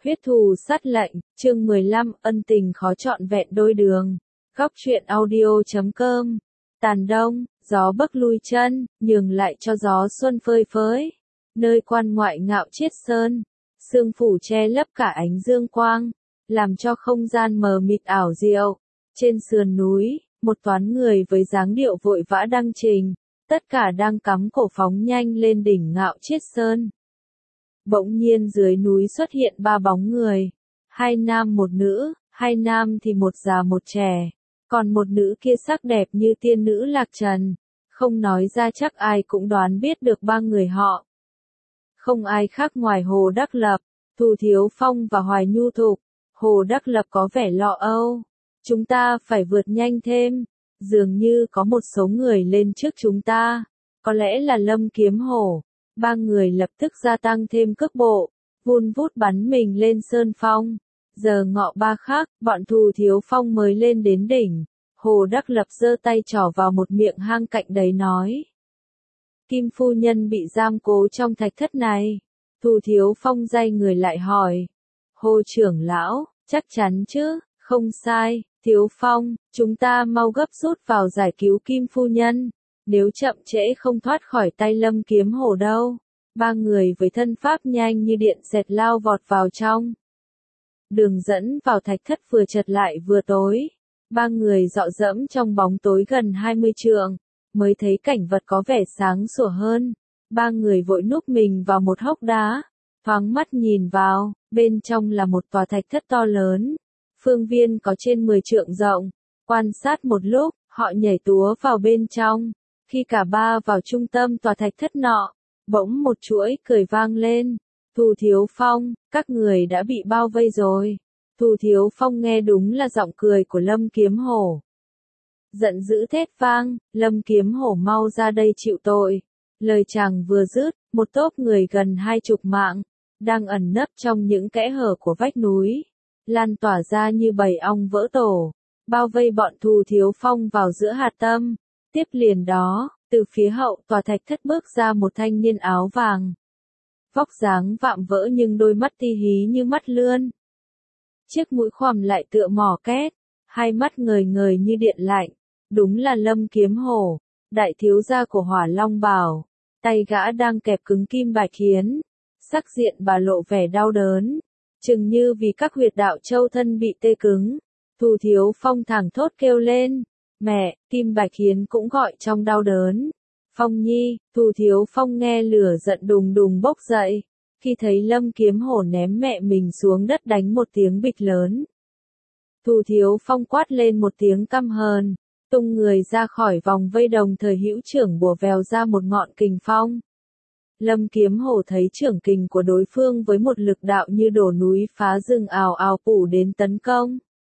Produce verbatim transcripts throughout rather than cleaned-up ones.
Huyết thù sát lệnh, chương mười lăm, ân tình khó trọn vẹn đôi đường. Góc truyện audio chấm com. Tàn đông, gió bấc lui chân, nhường lại cho gió xuân phơi phới. Nơi quan ngoại ngạo chiết sơn, sương phủ che lấp cả ánh dương quang, làm cho không gian mờ mịt ảo diệu. Trên sườn núi, một toán người với dáng điệu vội vã đăng trình, tất cả đang cắm cổ phóng nhanh lên đỉnh ngạo chiết sơn. Bỗng nhiên dưới núi xuất hiện ba bóng người, hai nam một nữ, hai nam thì một già một trẻ, còn một nữ kia sắc đẹp như tiên nữ lạc trần, không nói ra chắc ai cũng đoán biết được ba người họ. Không ai khác ngoài Hồ Đắc Lập, Thù Thiếu Phong và Hoài Nhu Thục. Hồ Đắc Lập có vẻ lo âu, chúng ta phải vượt nhanh thêm, dường như có một số người lên trước chúng ta, có lẽ là Lâm Kiếm Hổ. Ba người lập tức gia tăng thêm cước bộ, vun vút bắn mình lên sơn phong. Giờ ngọ ba khắc, bọn Thù Thiếu Phong mới lên đến đỉnh. Hồ Đắc Lập giơ tay trỏ vào một miệng hang cạnh đấy nói: Kim phu nhân bị giam cố trong thạch thất này. Thù Thiếu Phong day người lại hỏi: Hồ trưởng lão, chắc chắn chứ? Không sai, Thiếu Phong, chúng ta mau gấp rút vào giải cứu Kim phu nhân. Nếu chậm trễ không thoát khỏi tay Lâm Kiếm Hổ đâu. Ba người với thân pháp nhanh như điện xẹt lao vọt vào trong. Đường dẫn vào thạch thất vừa chật lại vừa tối. Ba người dọ dẫm trong bóng tối gần hai mươi trượng, mới thấy cảnh vật có vẻ sáng sủa hơn. Ba người vội núp mình vào một hốc đá, thoáng mắt nhìn vào, bên trong là một tòa thạch thất to lớn. Phương viên có trên mười trượng rộng. Quan sát một lúc, họ nhảy túa vào bên trong. Khi cả ba vào trung tâm tòa thạch thất nọ, bỗng một chuỗi cười vang lên. Thù Thiếu Phong, các người đã bị bao vây rồi. Thù Thiếu Phong nghe đúng là giọng cười của Lâm Kiếm Hổ. Giận dữ thét vang, Lâm Kiếm Hổ mau ra đây chịu tội. Lời chàng vừa dứt, một tốp người gần hai chục mạng, đang ẩn nấp trong những kẽ hở của vách núi, lan tỏa ra như bầy ong vỡ tổ, bao vây bọn Thù Thiếu Phong vào giữa hạt tâm. Tiếp liền đó, từ phía hậu tòa thạch thất bước ra một thanh niên áo vàng. Vóc dáng vạm vỡ nhưng đôi mắt ti hí như mắt lươn. Chiếc mũi khoằm lại tựa mỏ két, hai mắt ngời ngời như điện lạnh. Đúng là Lâm Kiếm Hổ, đại thiếu gia của Hỏa Long Bảo. Tay gã đang kẹp cứng kim bạch hiến. Sắc diện bà lộ vẻ đau đớn, chừng như vì các huyệt đạo châu thân bị tê cứng. Thù Thiếu Phong thẳng thốt kêu lên: Mẹ, Kim Bạch Hiến cũng gọi trong đau đớn. Phong nhi, Thù Thiếu Phong nghe lửa giận đùng đùng bốc dậy, khi thấy Lâm Kiếm Hổ ném mẹ mình xuống đất đánh một tiếng bịch lớn. Thù Thiếu Phong quát lên một tiếng căm hờn, tung người ra khỏi vòng vây đồng thời hữu trưởng bùa vèo ra một ngọn kình phong. Lâm Kiếm Hổ thấy trưởng kình của đối phương với một lực đạo như đổ núi phá rừng ào ào phủ đến tấn công.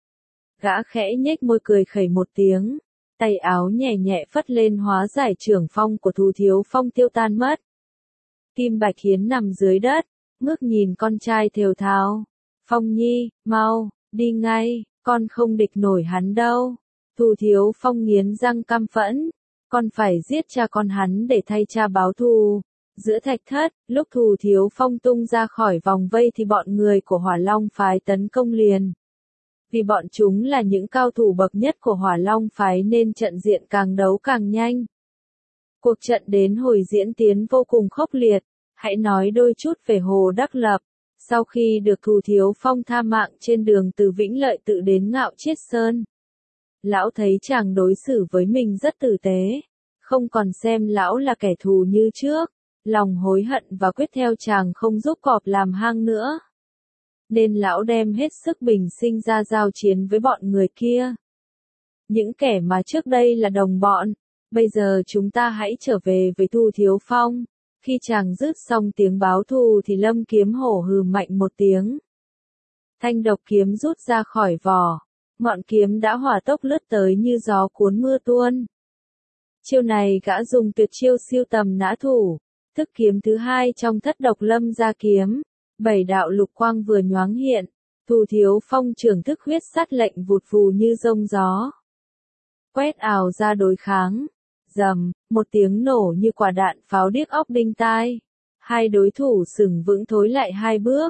Gã khẽ nhếch môi cười khẩy một tiếng, tay áo nhẹ nhẹ phất lên hóa giải trưởng phong của Thù Thiếu Phong tiêu tan mất. Kim Bạch Hiến nằm dưới đất, ngước nhìn con trai thều thào. Phong nhi, mau, đi ngay, con không địch nổi hắn đâu. Thù Thiếu Phong nghiến răng căm phẫn, con phải giết cha con hắn để thay cha báo thù. Giữa thạch thất, lúc Thù Thiếu Phong tung ra khỏi vòng vây thì bọn người của Hỏa Long phái tấn công liền. Vì bọn chúng là những cao thủ bậc nhất của Hỏa Long phái nên trận diện càng đấu càng nhanh. Cuộc trận đến hồi diễn tiến vô cùng khốc liệt. Hãy nói đôi chút về Hồ Đắc Lập. Sau khi được Thù Thiếu Phong tha mạng trên đường từ Vĩnh Lợi tự đến Ngạo Chiết Sơn, lão thấy chàng đối xử với mình rất tử tế, không còn xem lão là kẻ thù như trước, lòng hối hận và quyết theo chàng không giúp cọp làm hang nữa. Nên lão đem hết sức bình sinh ra giao chiến với bọn người kia. Những kẻ mà trước đây là đồng bọn, bây giờ chúng ta hãy trở về với Thù Thiếu Phong. Khi chàng dứt xong tiếng báo thù thì Lâm Kiếm Hổ hừ mạnh một tiếng. Thanh độc kiếm rút ra khỏi vỏ, ngọn kiếm đã hỏa tốc lướt tới như gió cuốn mưa tuôn. Chiêu này gã dùng tuyệt chiêu siêu tầm nã thủ, thức kiếm thứ hai trong thất độc lâm gia kiếm. Bảy đạo lục quang vừa nhoáng hiện, Thù Thiếu Phong trưởng thức huyết sát lệnh vụt vù như rông gió. Quét ào ra đối kháng, rầm, một tiếng nổ như quả đạn pháo điếc óc đinh tai. Hai đối thủ sừng vững thối lại hai bước,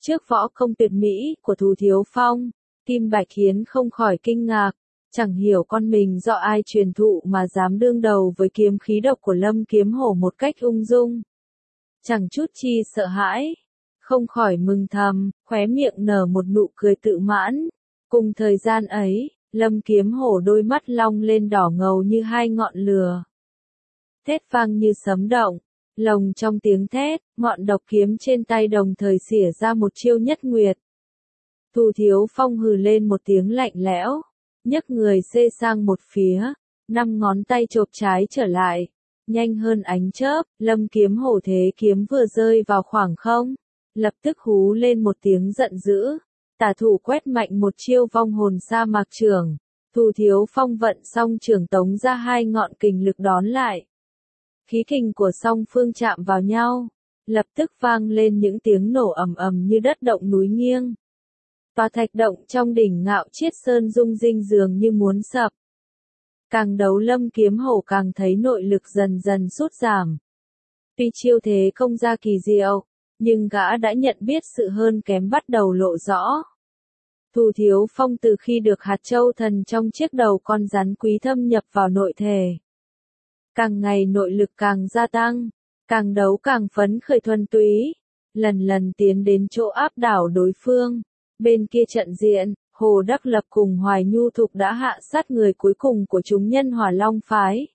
Trước võ công tuyệt mỹ của Thù Thiếu Phong, Kim Bạch Hiến không khỏi kinh ngạc, chẳng hiểu con mình do ai truyền thụ mà dám đương đầu với kiếm khí độc của Lâm Kiếm Hổ một cách ung dung. Chẳng chút chi sợ hãi, không khỏi mừng thầm, khóe miệng nở một nụ cười tự mãn. Cùng thời gian ấy, Lâm Kiếm Hổ đôi mắt long lên đỏ ngầu như hai ngọn lửa. Thét vang như sấm động, lồng trong tiếng thét, ngọn độc kiếm trên tay đồng thời xỉa ra một chiêu nhất nguyệt. Thù Thiếu Phong hừ lên một tiếng lạnh lẽo, nhấc người xê sang một phía, năm ngón tay chộp trái trở lại, nhanh hơn ánh chớp, Lâm Kiếm Hổ thế kiếm vừa rơi vào khoảng không, lập tức hú lên một tiếng giận dữ, tả thủ quét mạnh một chiêu vong hồn sa mạc trưởng, Thù Thiếu Phong vận song trưởng tống ra hai ngọn kình lực đón lại. Khí kình của song phương chạm vào nhau, lập tức vang lên những tiếng nổ ầm ầm như đất động núi nghiêng. Tòa thạch động trong đỉnh Ngạo Chiết Sơn rung rinh dường như muốn sập. Càng đấu Lâm Kiếm Hổ càng thấy nội lực dần dần sút giảm. Tuy chiêu thế công ra kỳ diệu, nhưng gã đã nhận biết sự hơn kém bắt đầu lộ rõ. Thù Thiếu Phong từ khi được hạt châu thần trong chiếc đầu con rắn quý thâm nhập vào nội thể, càng ngày nội lực càng gia tăng, càng đấu càng phấn khởi thuần túy, lần lần tiến đến chỗ áp đảo đối phương. Bên kia trận diện, Hồ Đắc Lập cùng Hoài Nhu Thục đã hạ sát người cuối cùng của chúng nhân Hỏa Long phái.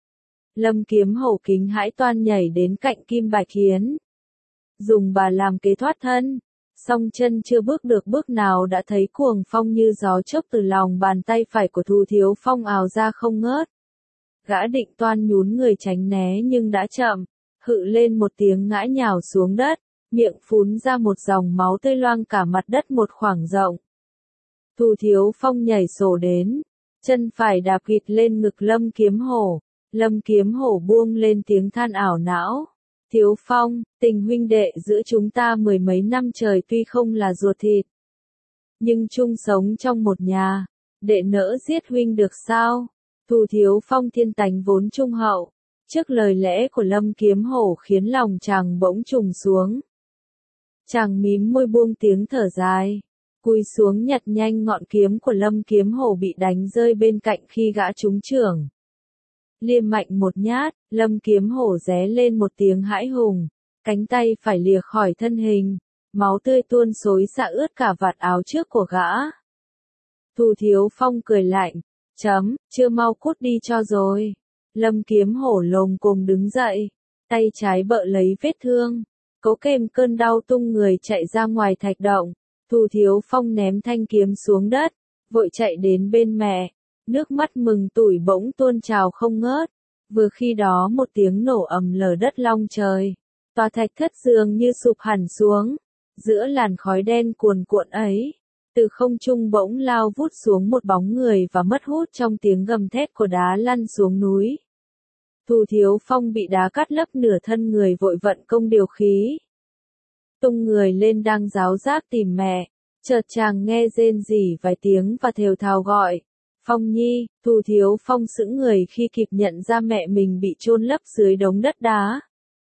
Lâm Kiếm Hổ kính hãi toan nhảy đến cạnh Kim Bạch Hiến, dùng bà làm kế thoát thân, song chân chưa bước được bước nào đã thấy cuồng phong như gió chốc từ lòng bàn tay phải của Thù Thiếu Phong ào ra không ngớt. Gã định toan nhún người tránh né nhưng đã chậm, hự lên một tiếng ngã nhào xuống đất, miệng phún ra một dòng máu tươi loang cả mặt đất một khoảng rộng. Thù Thiếu Phong nhảy sổ đến, chân phải đạp kịt lên ngực Lâm Kiếm Hổ, Lâm Kiếm Hổ buông lên tiếng than ảo não. Thiếu Phong, tình huynh đệ giữa chúng ta mười mấy năm trời tuy không là ruột thịt, nhưng chung sống trong một nhà, đệ nỡ giết huynh được sao? Thù Thiếu Phong thiên tánh vốn trung hậu, trước lời lẽ của Lâm Kiếm Hổ khiến lòng chàng bỗng trùng xuống. Chàng mím môi buông tiếng thở dài, cúi xuống nhặt nhanh ngọn kiếm của Lâm Kiếm Hổ bị đánh rơi bên cạnh khi gã trúng chưởng. Liêm mạnh một nhát, Lâm Kiếm Hổ ré lên một tiếng hãi hùng, cánh tay phải lìa khỏi thân hình, máu tươi tuôn xối xả ướt cả vạt áo trước của gã. Thù Thiếu Phong cười lạnh, chấm, chưa mau cút đi cho rồi. Lâm Kiếm Hổ lồm cồm đứng dậy, tay trái bợ lấy vết thương, cố kềm cơn đau tung người chạy ra ngoài thạch động. Thù Thiếu Phong ném thanh kiếm xuống đất, vội chạy đến bên mẹ, nước mắt mừng tủi bỗng tuôn trào không ngớt. Vừa khi đó một tiếng nổ ầm lở đất long trời, tòa thạch thất dường như sụp hẳn xuống, giữa làn khói đen cuồn cuộn ấy, từ không trung bỗng lao vút xuống một bóng người và mất hút trong tiếng gầm thét của đá lăn xuống núi. Thù Thiếu Phong bị đá cắt lấp nửa thân người vội vận công điều khí, tung người lên đang ráo rác tìm mẹ, chợt chàng nghe rên rỉ vài tiếng và thều thào gọi, Phong Nhi. Thù Thiếu Phong sững người khi kịp nhận ra mẹ mình bị chôn lấp dưới đống đất đá.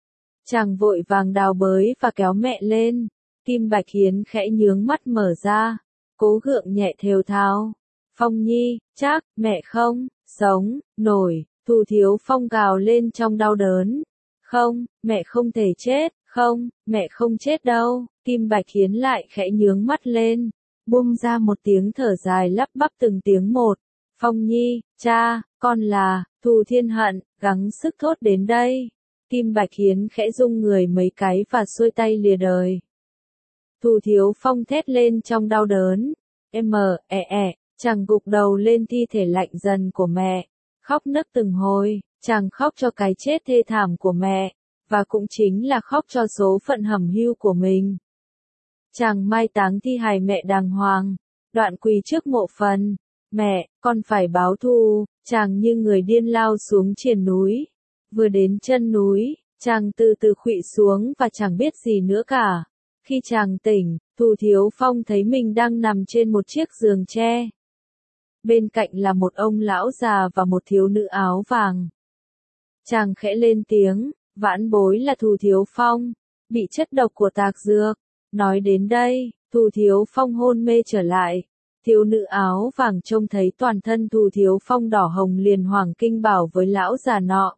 Chàng vội vàng đào bới và kéo mẹ lên, Kim Bạch Hiến khẽ nhướng mắt mở ra, cố gượng nhẹ thều thào, Phong Nhi, chắc, mẹ không, sống, nổi. Thù Thiếu Phong gào lên trong đau đớn, không, mẹ không thể chết, không, mẹ không chết đâu. Kim Bạch Hiến lại khẽ nhướng mắt lên, buông ra một tiếng thở dài lắp bắp từng tiếng một, Phong Nhi, cha, con là, Thù Thiên Hận, gắng sức thốt đến đây. Kim Bạch Hiến khẽ rung người mấy cái và xuôi tay lìa đời. Thù Thiếu Phong thét lên trong đau đớn, em ẹ ẹ, chàng gục đầu lên thi thể lạnh dần của mẹ, khóc nức từng hồi, chàng khóc cho cái chết thê thảm của mẹ, và cũng chính là khóc cho số phận hẩm hiu của mình. Chàng mai táng thi hài mẹ đàng hoàng, đoạn quỳ trước mộ phần, mẹ, con phải báo thù. Chàng như người điên lao xuống triền núi, vừa đến chân núi, chàng từ từ khuỵu xuống và chẳng biết gì nữa cả. Khi chàng tỉnh, Thù Thiếu Phong thấy mình đang nằm trên một chiếc giường tre. Bên cạnh là một ông lão già và một thiếu nữ áo vàng. Chàng khẽ lên tiếng, vãn bối là Thù Thiếu Phong, bị chất độc của tạc dược, Nói đến đây, Thù Thiếu Phong hôn mê trở lại. Thiếu nữ áo vàng trông thấy toàn thân Thù Thiếu Phong đỏ hồng liền hoảng kinh bảo với lão già nọ.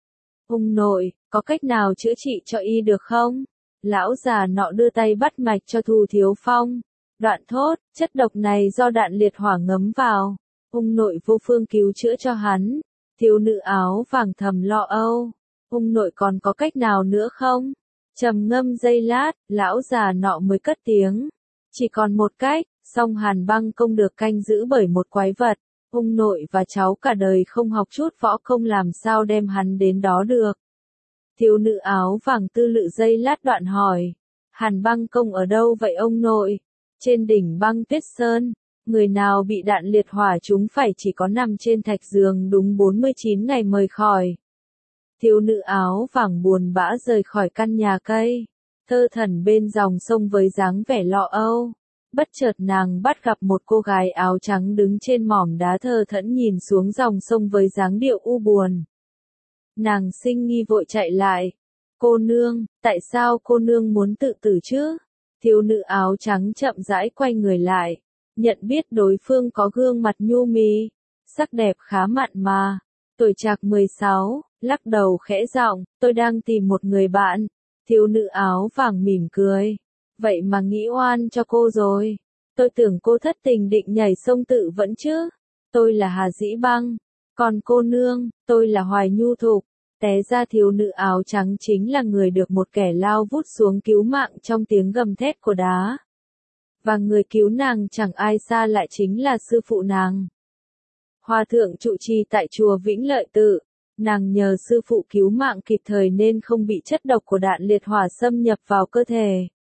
Ông nội, có cách nào chữa trị cho y được không? Lão già nọ đưa tay bắt mạch cho Thù Thiếu Phong. Đoạn thốt, chất độc này do đạn liệt hỏa ngấm vào. Ông nội vô phương cứu chữa cho hắn. Thiếu nữ áo vàng thầm lo âu. Ông nội còn có cách nào nữa không? Trầm ngâm giây lát, lão già nọ mới cất tiếng. Chỉ còn một cách, song Hàn Băng Công được canh giữ bởi một quái vật. Ông nội và cháu cả đời không học chút võ công làm sao đem hắn đến đó được. Thiếu nữ áo vàng tư lự giây lát đoạn hỏi. Hàn Băng Công ở đâu vậy ông nội? Trên đỉnh băng tuyết sơn. Người nào bị đạn liệt hỏa chúng phải chỉ có nằm trên thạch giường đúng bốn mươi chín ngày mới khỏi. Thiếu nữ áo vàng buồn bã rời khỏi căn nhà cây. Thơ thẩn bên dòng sông với dáng vẻ lo âu. Bất chợt nàng bắt gặp một cô gái áo trắng đứng trên mỏm đá thơ thẫn nhìn xuống dòng sông với dáng điệu u buồn. Nàng sinh nghi vội chạy lại. Cô nương, tại sao cô nương muốn tự tử chứ? Thiếu nữ áo trắng chậm rãi quay người lại. Nhận biết đối phương có gương mặt nhu mì, sắc đẹp khá mặn mà. Tuổi trạc mười sáu, lắc đầu khẽ giọng, tôi đang tìm một người bạn. Thiếu nữ áo vàng mỉm cười. Vậy mà nghĩ oan cho cô rồi. Tôi tưởng cô thất tình định nhảy sông tự vẫn chứ. Tôi là Hà Dĩ Băng. Còn cô nương, tôi là Hoài Nhu Thục. Té ra thiếu nữ áo trắng chính là người được một kẻ lao vút xuống cứu mạng trong tiếng gầm thét của đá. Và người cứu nàng chẳng ai xa lại chính là sư phụ nàng. Hòa thượng trụ trì tại chùa Vĩnh Lợi Tự. Nàng nhờ sư phụ cứu mạng kịp thời nên không bị chất độc của đạn liệt hỏa xâm nhập vào cơ thể.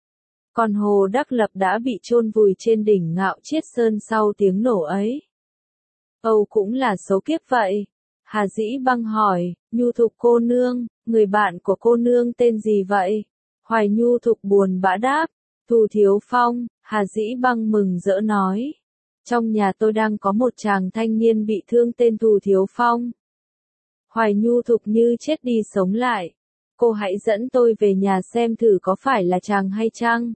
Còn Hồ Đắc Lập đã bị chôn vùi trên đỉnh Ngạo Chiết Sơn sau tiếng nổ ấy. Âu cũng là số kiếp vậy. Hà Dĩ Băng hỏi, Nhu Thục cô nương, người bạn của cô nương tên gì vậy? Hoài Nhu Thục buồn bã đáp, Thù Thiếu Phong. Hà Dĩ Băng mừng rỡ nói. Trong nhà tôi đang có một chàng thanh niên bị thương tên Thù Thiếu Phong. Hoài Nhu Thục như chết đi sống lại. Cô hãy dẫn tôi về nhà xem thử có phải là chàng hay chăng?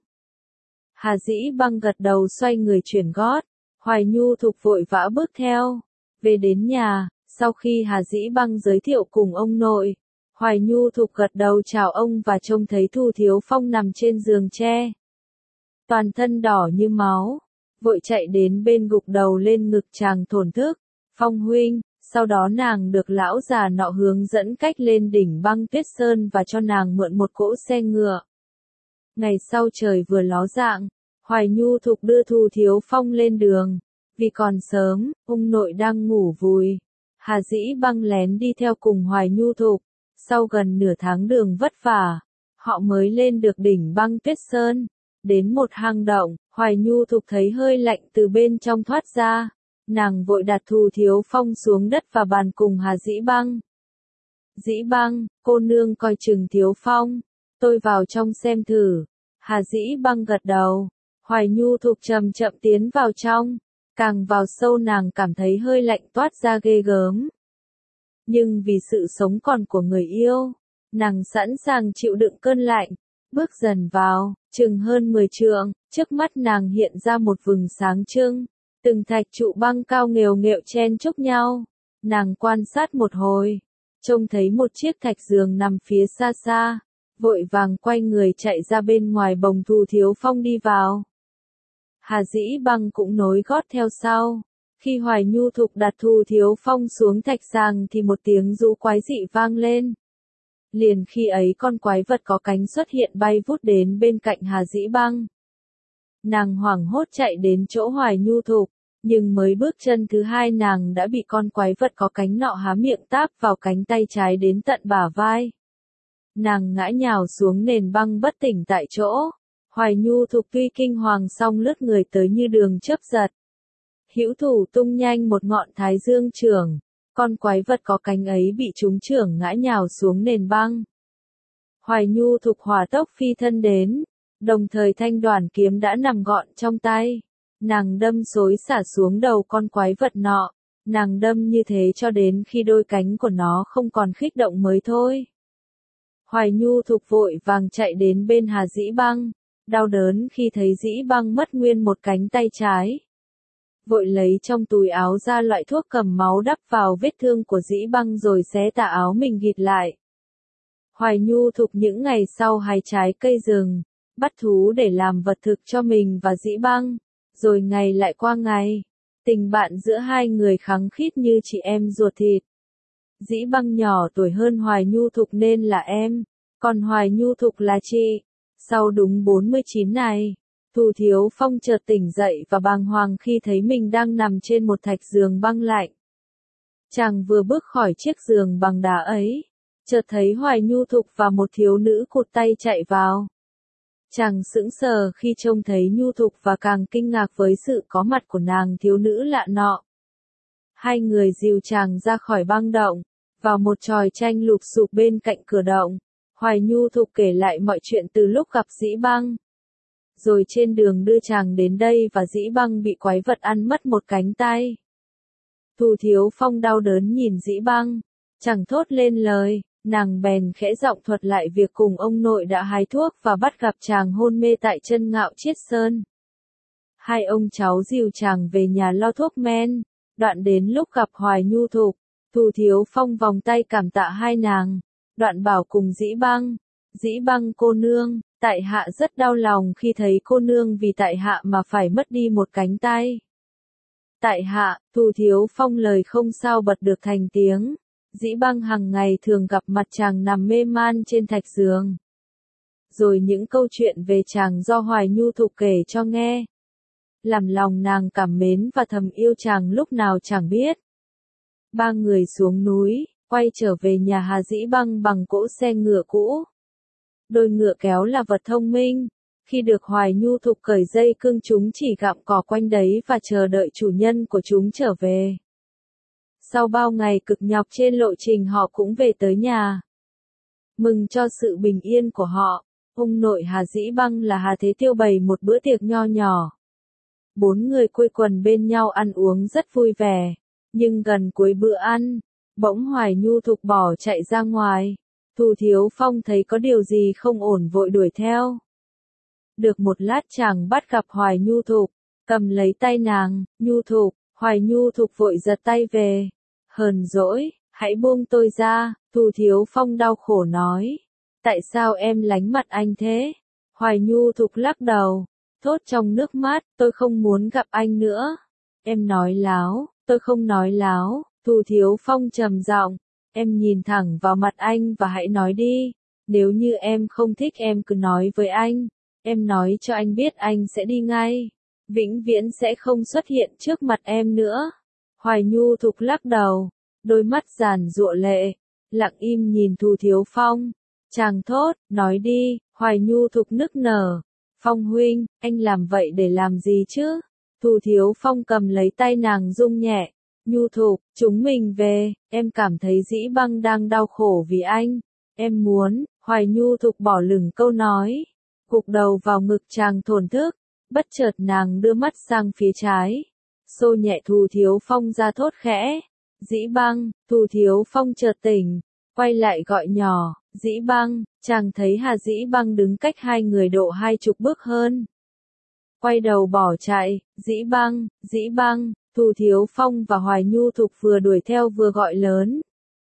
Hà Dĩ Băng gật đầu xoay người chuyển gót. Hoài Nhu Thục vội vã bước theo. Về đến nhà, sau khi Hà Dĩ Băng giới thiệu cùng ông nội, Hoài Nhu Thục gật đầu chào ông và trông thấy Thù Thiếu Phong nằm trên giường tre. Toàn thân đỏ như máu, vội chạy đến bên gục đầu lên ngực chàng thổn thức. Phong huynh, sau đó nàng được lão già nọ hướng dẫn cách lên đỉnh băng tuyết sơn và cho nàng mượn một cỗ xe ngựa. Ngày sau trời vừa ló dạng, Hoài Nhu Thục đưa Thù Thiếu Phong lên đường. Vì còn sớm, ông nội đang ngủ vùi. Hà Dĩ Băng lén đi theo cùng Hoài Nhu Thục. Sau gần nửa tháng đường vất vả, họ mới lên được đỉnh băng tuyết sơn. Đến một hang động, Hoài Nhu Thục thấy hơi lạnh từ bên trong thoát ra. Nàng vội đặt Thù Thiếu Phong xuống đất và bàn cùng Hà Dĩ Băng. Dĩ Băng, cô nương coi chừng Thiếu Phong. Tôi vào trong xem thử. Hà Dĩ Băng gật đầu. Hoài Nhu Thục chậm chậm tiến vào trong. Càng vào sâu nàng cảm thấy hơi lạnh toát ra ghê gớm. Nhưng vì sự sống còn của người yêu, nàng sẵn sàng chịu đựng cơn lạnh. Bước dần vào, chừng hơn mười trượng, trước mắt nàng hiện ra một vừng sáng trưng. Từng thạch trụ băng cao nghèo nghẹo chen chúc nhau. Nàng quan sát một hồi, trông thấy một chiếc thạch giường nằm phía xa xa. Vội vàng quay người chạy ra bên ngoài bồng Thù Thiếu Phong đi vào. Hà Dĩ Băng cũng nối gót theo sau. Khi Hoài Nhu Thục đặt Thù Thiếu Phong xuống thạch sàng thì một tiếng rú quái dị vang lên. Liền khi ấy con quái vật có cánh xuất hiện bay vút đến bên cạnh Hà Dĩ Băng. Nàng hoảng hốt chạy đến chỗ Hoài Nhu Thục, nhưng mới bước chân thứ hai nàng đã bị con quái vật có cánh nọ há miệng táp vào cánh tay trái đến tận bả vai. Nàng ngã nhào xuống nền băng bất tỉnh tại chỗ. Hoài Nhu Thục tuy kinh hoàng song lướt người tới như đường chớp giật. Hữu thủ tung nhanh một ngọn thái dương chưởng, con quái vật có cánh ấy bị trúng chưởng ngã nhào xuống nền băng. Hoài Nhu Thục hỏa tốc phi thân đến, đồng thời thanh đoàn kiếm đã nằm gọn trong tay. Nàng đâm xối xả xuống đầu con quái vật nọ, nàng đâm như thế cho đến khi đôi cánh của nó không còn khích động mới thôi. Hoài Nhu Thục vội vàng chạy đến bên Hà Dĩ Băng, đau đớn khi thấy Dĩ Băng mất nguyên một cánh tay trái. Vội lấy trong túi áo ra loại thuốc cầm máu đắp vào vết thương của Dĩ Băng rồi xé tà áo mình ghịt lại. Hoài Nhu Thục những ngày sau hái trái cây rừng, bắt thú để làm vật thực cho mình và Dĩ Băng, rồi ngày lại qua ngày. Tình bạn giữa hai người khăng khít như chị em ruột thịt. Dĩ Băng nhỏ tuổi hơn Hoài Nhu Thục nên là em, còn Hoài Nhu Thục là chị. Sau đúng bốn mươi chín ngày, Thù Thiếu Phong chợt tỉnh dậy và bàng hoàng khi thấy mình đang nằm trên một thạch giường băng lạnh. Chàng vừa bước khỏi chiếc giường bằng đá ấy, chợt thấy Hoài Nhu Thục và một thiếu nữ cụt tay chạy vào. Chàng sững sờ khi trông thấy Nhu Thục và càng kinh ngạc với sự có mặt của nàng thiếu nữ lạ nọ. Hai người dìu chàng ra khỏi băng động, vào một chòi tranh lụp xụp bên cạnh cửa động. Hoài Nhu Thục kể lại mọi chuyện từ lúc gặp Dĩ Băng. Rồi trên đường đưa chàng đến đây và Dĩ Băng bị quái vật ăn mất một cánh tay. Thù Thiếu Phong đau đớn nhìn Dĩ Băng, chẳng thốt lên lời, nàng bèn khẽ giọng thuật lại việc cùng ông nội đã hái thuốc và bắt gặp chàng hôn mê tại chân Ngạo Chiết Sơn. Hai ông cháu dìu chàng về nhà lo thuốc men, đoạn đến lúc gặp Hoài Nhu Thục, Thù Thiếu Phong vòng tay cảm tạ hai nàng, đoạn bảo cùng Dĩ Băng, Dĩ Băng cô nương, tại hạ rất đau lòng khi thấy cô nương vì tại hạ mà phải mất đi một cánh tay. Tại hạ, Thù Thiếu Phong lời không sao bật được thành tiếng. Dĩ Băng hàng ngày thường gặp mặt chàng nằm mê man trên thạch giường. Rồi những câu chuyện về chàng do Hoài Nhu Thục kể cho nghe. Làm lòng nàng cảm mến và thầm yêu chàng lúc nào chẳng biết. Ba người xuống núi, quay trở về nhà Hà Dĩ Băng bằng cỗ xe ngựa cũ. Đôi ngựa kéo là vật thông minh. Khi được Hoài Nhu Thục cởi dây cương chúng chỉ gặm cỏ quanh đấy và chờ đợi chủ nhân của chúng trở về. Sau bao ngày cực nhọc trên lộ trình họ cũng về tới nhà. Mừng cho sự bình yên của họ, ông nội Hà Dĩ Băng là Hà Thế Tiêu bày một bữa tiệc nho nhỏ. Bốn người quây quần bên nhau ăn uống rất vui vẻ, nhưng gần cuối bữa ăn, bỗng Hoài Nhu Thục bỏ chạy ra ngoài. Thù Thiếu Phong thấy có điều gì không ổn vội đuổi theo. Được một lát chàng bắt gặp Hoài Nhu Thục, cầm lấy tay nàng, Nhu Thục, Hoài Nhu Thục vội giật tay về. Hờn dỗi, hãy buông tôi ra, Thù Thiếu Phong đau khổ nói. Tại sao em lánh mặt anh thế? Hoài Nhu Thục lắc đầu, thốt trong nước mắt, tôi không muốn gặp anh nữa. Em nói láo, tôi không nói láo, Thù Thiếu Phong trầm giọng, em nhìn thẳng vào mặt anh và hãy nói đi. Nếu như em không thích em cứ nói với anh. Em nói cho anh biết anh sẽ đi ngay. Vĩnh viễn sẽ không xuất hiện trước mặt em nữa. Hoài Nhu Thục lắc đầu, đôi mắt giàn giụa lệ, lặng im nhìn Thù Thiếu Phong. Chàng thốt, nói đi, Hoài Nhu Thục nức nở. Phong huynh, anh làm vậy để làm gì chứ? Thù Thiếu Phong cầm lấy tay nàng rung nhẹ. Nhu Thục, chúng mình về, em cảm thấy Dĩ Băng đang đau khổ vì anh. Em muốn, Hoài Nhu Thục bỏ lửng câu nói. Gục đầu vào ngực chàng thổn thức, bất chợt nàng đưa mắt sang phía trái. Xô nhẹ Thù Thiếu Phong ra thốt khẽ. Dĩ Băng, Thù Thiếu Phong chợt tỉnh, quay lại gọi nhỏ, Dĩ Băng, chàng thấy Hà Dĩ Băng đứng cách hai người độ hai chục bước hơn. Quay đầu bỏ chạy, Dĩ Băng, Dĩ Băng, Thù Thiếu Phong và Hoài Nhu Thục vừa đuổi theo vừa gọi lớn.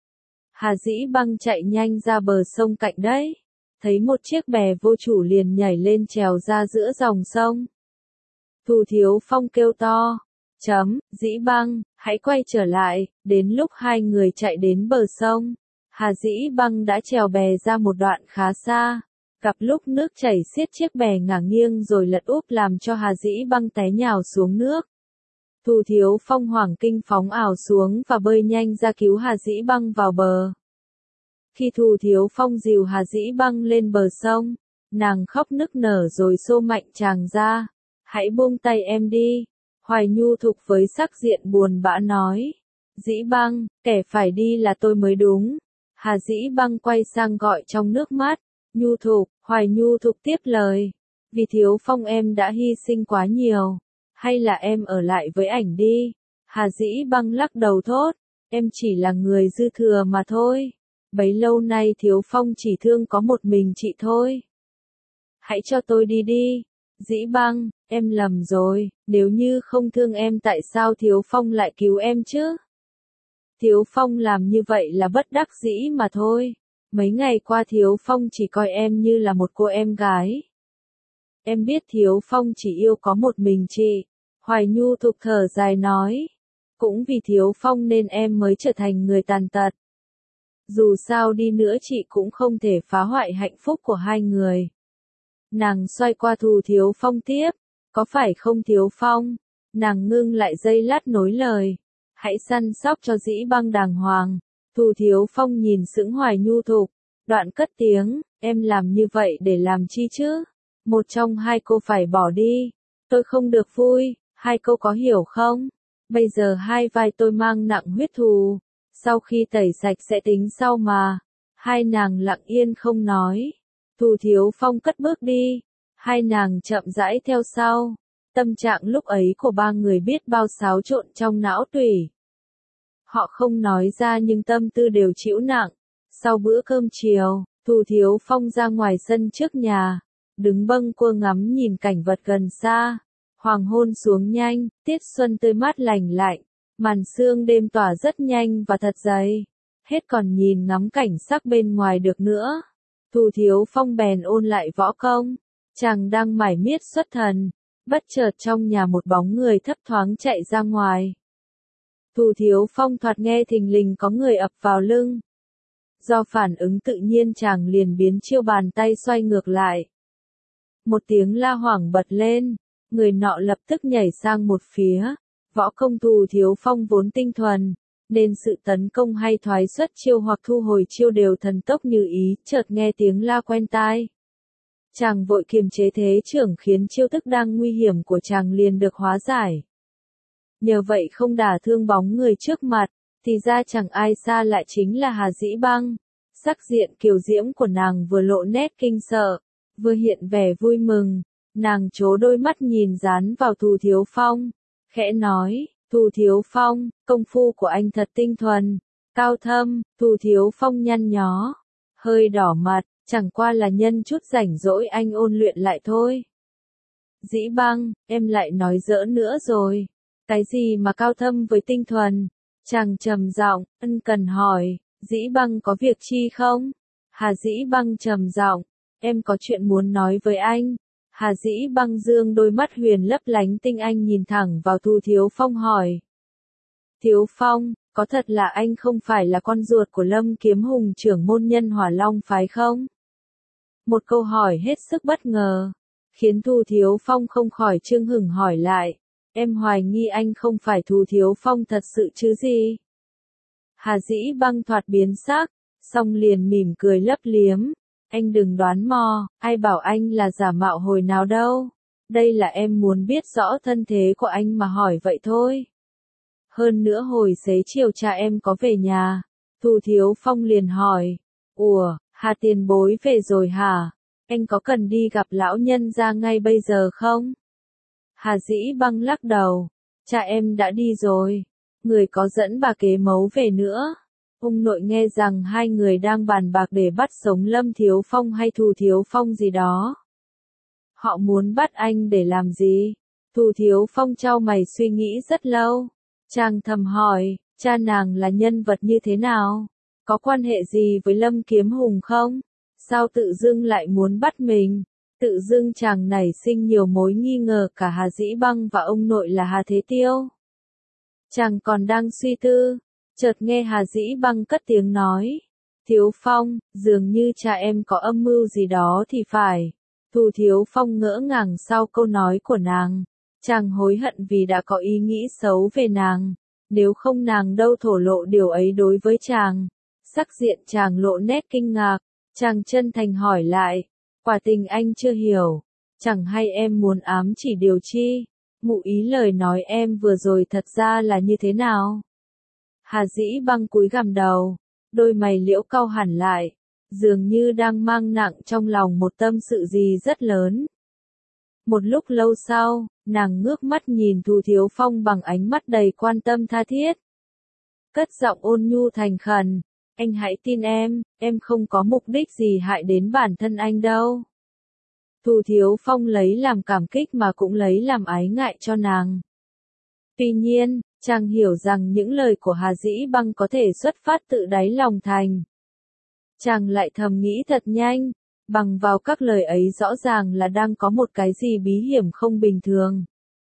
Hà Dĩ Băng chạy nhanh ra bờ sông cạnh đấy. Thấy một chiếc bè vô chủ liền nhảy lên trèo ra giữa dòng sông. Thù Thiếu Phong kêu to, chấm, Dĩ Băng, hãy quay trở lại. Đến lúc hai người chạy đến bờ sông, Hà Dĩ Băng đã trèo bè ra một đoạn khá xa. Gặp lúc nước chảy xiết chiếc bè ngả nghiêng rồi lật úp làm cho Hà Dĩ Băng té nhào xuống nước. Thù Thiếu Phong hoảng kinh phóng ảo xuống và bơi nhanh ra cứu Hà Dĩ Băng vào bờ. Khi Thù Thiếu Phong dìu Hà Dĩ Băng lên bờ sông, nàng khóc nức nở rồi xô mạnh chàng ra. Hãy buông tay em đi. Hoài Nhu Thục với sắc diện buồn bã nói. Dĩ Băng, kẻ phải đi là tôi mới đúng. Hà Dĩ Băng quay sang gọi trong nước mắt. Nhu Thục, Hoài Nhu Thục tiếp lời. Vì Thiếu Phong em đã hy sinh quá nhiều. Hay là em ở lại với ảnh đi. Hà Dĩ Băng lắc đầu thốt. Em chỉ là người dư thừa mà thôi. Bấy lâu nay Thiếu Phong chỉ thương có một mình chị thôi. Hãy cho tôi đi đi. Dĩ Băng, em lầm rồi, nếu như không thương em tại sao Thiếu Phong lại cứu em chứ? Thiếu Phong làm như vậy là bất đắc dĩ mà thôi. Mấy ngày qua Thiếu Phong chỉ coi em như là một cô em gái. Em biết Thiếu Phong chỉ yêu có một mình chị. Hoài Nhu thục thở dài nói. Cũng vì Thiếu Phong nên em mới trở thành người tàn tật. Dù sao đi nữa chị cũng không thể phá hoại hạnh phúc của hai người. Nàng xoay qua Thù Thiếu Phong tiếp. Có phải không Thiếu Phong? Nàng ngưng lại giây lát nối lời. Hãy săn sóc cho Dĩ Băng đàng hoàng. Thù Thiếu Phong nhìn sững Hoài Nhu thục. Đoạn cất tiếng, em làm như vậy để làm chi chứ? Một trong hai cô phải bỏ đi. Tôi không được vui, hai cô có hiểu không? Bây giờ hai vai tôi mang nặng huyết thù. Sau khi tẩy sạch sẽ tính sau mà. Hai nàng lặng yên không nói. Thù Thiếu Phong cất bước đi. Hai nàng chậm rãi theo sau. Tâm trạng lúc ấy của ba người biết bao xáo trộn trong não tủy. Họ không nói ra nhưng tâm tư đều chịu nặng. Sau bữa cơm chiều, Thù Thiếu Phong ra ngoài sân trước nhà. Đứng bâng quơ ngắm nhìn cảnh vật gần xa. Hoàng hôn xuống nhanh, tiết xuân tươi mát lành lạnh. Màn sương đêm tỏa rất nhanh và thật dày. Hết còn nhìn ngắm cảnh sắc bên ngoài được nữa. Thù Thiếu Phong bèn ôn lại võ công. Chàng đang mải miết xuất thần. Bất chợt trong nhà một bóng người thấp thoáng chạy ra ngoài. Thù Thiếu Phong thoạt nghe thình lình có người ập vào lưng. Do phản ứng tự nhiên chàng liền biến chiêu bàn tay xoay ngược lại. Một tiếng la hoảng bật lên, người nọ lập tức nhảy sang một phía. Võ công Thù Thiếu Phong vốn tinh thuần, nên sự tấn công hay thoái xuất chiêu hoặc thu hồi chiêu đều thần tốc như ý, chợt nghe tiếng la quen tai. Chàng vội kiềm chế thế trưởng khiến chiêu thức đang nguy hiểm của chàng liền được hóa giải. Nhờ vậy không đả thương bóng người trước mặt, thì ra chẳng ai xa lại chính là Hà Dĩ Băng. Sắc diện kiều diễm của nàng vừa lộ nét kinh sợ, vừa hiện vẻ vui mừng. Nàng trố đôi mắt nhìn dán vào Thù Thiếu Phong, khẽ nói, Thù Thiếu Phong, công phu của anh thật tinh thuần, cao thâm. Thù Thiếu Phong nhăn nhó, hơi đỏ mặt, chẳng qua là nhân chút rảnh rỗi anh ôn luyện lại thôi. Dĩ Băng, em lại nói giỡn nữa rồi. Cái gì mà cao thâm với tinh thuần? Chàng trầm giọng, ân cần hỏi, Dĩ Băng có việc chi không? Hà Dĩ Băng trầm giọng, em có chuyện muốn nói với anh. Hà Dĩ Băng dương đôi mắt huyền lấp lánh tinh anh nhìn thẳng vào Thù Thiếu Phong hỏi. Thiếu Phong, có thật là anh không phải là con ruột của Lâm Kiếm Hùng trưởng môn nhân Hỏa Long phái không? Một câu hỏi hết sức bất ngờ, khiến Thù Thiếu Phong không khỏi chưng hửng hỏi lại. Em hoài nghi anh không phải Thù Thiếu Phong thật sự chứ gì? Hà Dĩ Băng thoạt biến sắc, xong liền mỉm cười lấp liếm. Anh đừng đoán mò, ai bảo anh là giả mạo hồi nào đâu. Đây là em muốn biết rõ thân thế của anh mà hỏi vậy thôi. Hơn nữa hồi xế chiều cha em có về nhà. Thù Thiếu Phong liền hỏi. Ủa, Hà tiền bối về rồi hả? Anh có cần đi gặp lão nhân ra ngay bây giờ không? Hà Dĩ Băng lắc đầu. Cha em đã đi rồi. Người có dẫn bà kế mấu về nữa. Ông nội nghe rằng hai người đang bàn bạc để bắt sống Lâm Thiếu Phong hay Thù Thiếu Phong gì đó. Họ muốn bắt anh để làm gì? Thù Thiếu Phong chau mày suy nghĩ rất lâu. Chàng thầm hỏi, cha nàng là nhân vật như thế nào? Có quan hệ gì với Lâm Kiếm Hùng không? Sao tự dưng lại muốn bắt mình? Tự dưng chàng nảy sinh nhiều mối nghi ngờ cả Hà Dĩ Băng và ông nội là Hà Thế Tiêu. Chàng còn đang suy tư, chợt nghe Hà Dĩ Băng cất tiếng nói. Thiếu Phong, dường như cha em có âm mưu gì đó thì phải. Thù Thiếu Phong ngỡ ngàng sau câu nói của nàng. Chàng hối hận vì đã có ý nghĩ xấu về nàng. Nếu không nàng đâu thổ lộ điều ấy đối với chàng. Sắc diện chàng lộ nét kinh ngạc. Chàng chân thành hỏi lại. Quả tình anh chưa hiểu. Chẳng hay em muốn ám chỉ điều chi? Ngụ ý lời nói em vừa rồi thật ra là như thế nào? Hà Dĩ Băng cúi gằm đầu. Đôi mày liễu cau hẳn lại. Dường như đang mang nặng trong lòng một tâm sự gì rất lớn. Một lúc lâu sau, nàng ngước mắt nhìn Thù Thiếu Phong bằng ánh mắt đầy quan tâm tha thiết. Cất giọng ôn nhu thành khẩn. Anh hãy tin em, em không có mục đích gì hại đến bản thân anh đâu. Thu Thiếu Phong lấy làm cảm kích mà cũng lấy làm ái ngại cho nàng. Tuy nhiên, chàng hiểu rằng những lời của Hà Dĩ Băng có thể xuất phát tự đáy lòng thành. Chàng lại thầm nghĩ thật nhanh, bằng vào các lời ấy rõ ràng là đang có một cái gì bí hiểm không bình thường.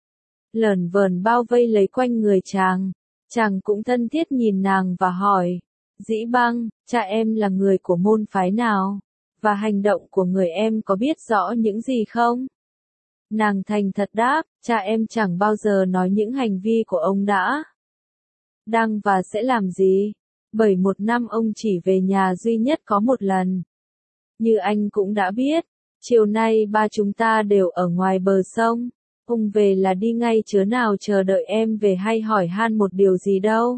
Lởn vởn bao vây lấy quanh người chàng, chàng cũng thân thiết nhìn nàng và hỏi, Dĩ Băng, cha em là người của môn phái nào? Và hành động của người em có biết rõ những gì không? Nàng thành thật đáp, cha em chẳng bao giờ nói những hành vi của ông đã đang và sẽ làm gì. Bởi một năm ông chỉ về nhà duy nhất có một lần. Như anh cũng đã biết, chiều nay ba chúng ta đều ở ngoài bờ sông. Ông về là đi ngay chớ nào chờ đợi em về hay hỏi han một điều gì đâu.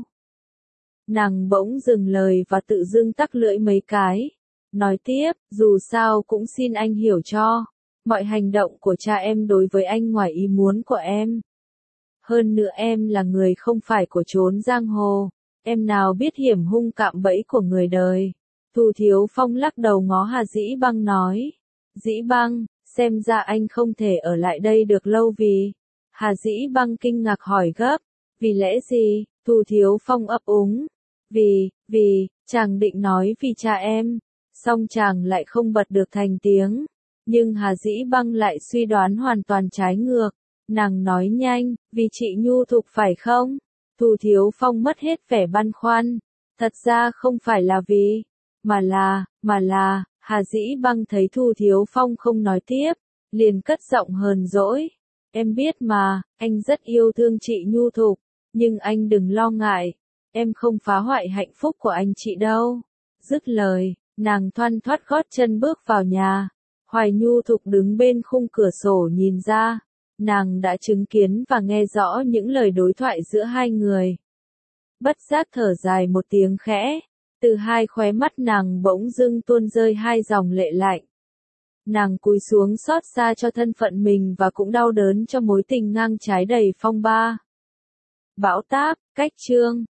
Nàng bỗng dừng lời và tự dưng tắc lưỡi mấy cái. Nói tiếp, dù sao cũng xin anh hiểu cho. Mọi hành động của cha em đối với anh ngoài ý muốn của em. Hơn nữa em là người không phải của chốn giang hồ. Em nào biết hiểm hung cạm bẫy của người đời. Thu Thiếu Phong lắc đầu ngó Hà Dĩ Băng nói. Dĩ Băng, xem ra anh không thể ở lại đây được lâu vì. Hà Dĩ Băng kinh ngạc hỏi gấp. Vì lẽ gì? Thu Thiếu Phong ấp úng. Vì, vì, chàng định nói vì cha em. Xong chàng lại không bật được thành tiếng. Nhưng Hà Dĩ Băng lại suy đoán hoàn toàn trái ngược. Nàng nói nhanh, vì chị nhu thục phải không? Thu Thiếu Phong mất hết vẻ băn khoăn. Thật ra không phải là vì, mà là, mà là, Hà Dĩ Băng thấy Thu Thiếu Phong không nói tiếp, liền cất giọng hờn dỗi. Em biết mà, anh rất yêu thương chị nhu thục, nhưng anh đừng lo ngại, em không phá hoại hạnh phúc của anh chị đâu. Dứt lời, nàng thoăn thoắt gót chân bước vào nhà. Hoài Nhu Thục đứng bên khung cửa sổ nhìn ra. Nàng đã chứng kiến và nghe rõ những lời đối thoại giữa hai người. Bất giác thở dài một tiếng khẽ. Từ hai khóe mắt nàng bỗng dưng tuôn rơi hai dòng lệ lạnh. Nàng cúi xuống xót xa cho thân phận mình và cũng đau đớn cho mối tình ngang trái đầy phong ba. Bão táp, cách chương.